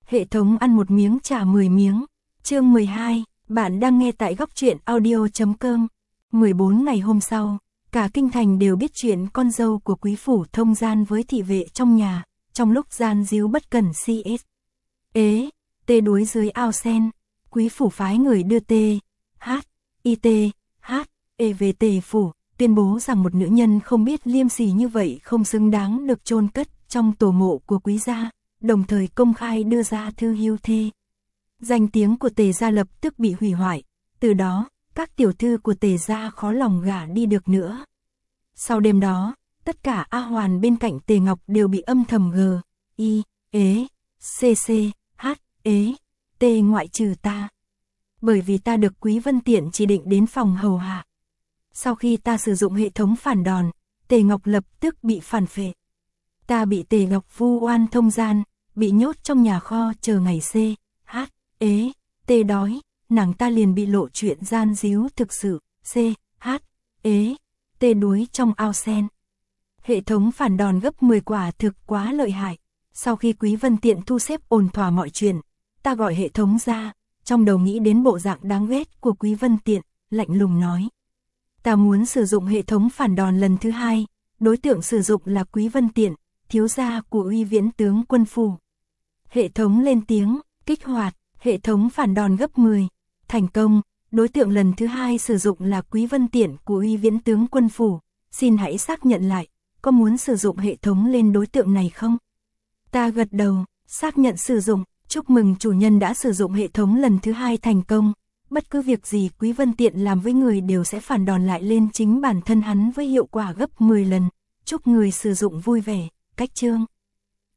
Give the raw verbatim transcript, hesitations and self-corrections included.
Hệ thống ăn một miếng trả mười miếng. Chương mười hai, bạn đang nghe tại góc truyện audio chấm com. mười bốn ngày hôm sau, cả kinh thành đều biết chuyện con dâu của quý phủ thông gian với thị vệ trong nhà, trong lúc gian díu bất cẩn xê ét. Ế, tê đuối dưới ao sen, quý phủ phái người đưa tê, hát, y tê, hát, e về tề phủ, tuyên bố rằng một nữ nhân không biết liêm sỉ như vậy không xứng đáng được chôn cất trong tổ mộ của quý gia, đồng thời công khai đưa ra thư hưu thê. Danh tiếng của Tề gia lập tức bị hủy hoại, từ đó, các tiểu thư của Tề gia khó lòng gả đi được nữa. Sau đêm đó, tất cả A Hoàn bên cạnh Tề Ngọc đều bị âm thầm g, i, ế, cc, h, ế, t ngoại trừ ta. Bởi vì ta được Quý Vân Tiện chỉ định đến phòng hầu hạ. Sau khi ta sử dụng hệ thống phản đòn, Tề Ngọc lập tức bị phản phệ. Ta bị Tề Ngọc vu oan thông gian, bị nhốt trong nhà kho chờ ngày c, h, ế, t đói, nàng ta liền bị lộ chuyện gian díu thực sự, c, h, ế, t đuối trong ao sen. Hệ thống phản đòn gấp mười quả thực quá lợi hại. Sau khi Quý Vân Tiện thu xếp ổn thỏa mọi chuyện, ta gọi hệ thống ra, trong đầu nghĩ đến bộ dạng đáng ghét của Quý Vân Tiện, lạnh lùng nói. Ta muốn sử dụng hệ thống phản đòn lần thứ hai, đối tượng sử dụng là Quý Vân Tiện, thiếu gia của Uy Viễn tướng quân phủ. Hệ thống lên tiếng, kích hoạt, hệ thống phản đòn gấp mười, thành công, đối tượng lần thứ hai sử dụng là Quý Vân Tiện của Uy Viễn tướng quân phủ, xin hãy xác nhận lại, có muốn sử dụng hệ thống lên đối tượng này không? Ta gật đầu, xác nhận sử dụng, chúc mừng chủ nhân đã sử dụng hệ thống lần thứ hai thành công, bất cứ việc gì Quý Vân Tiện làm với người đều sẽ phản đòn lại lên chính bản thân hắn với hiệu quả gấp mười lần, chúc người sử dụng vui vẻ, cách chương.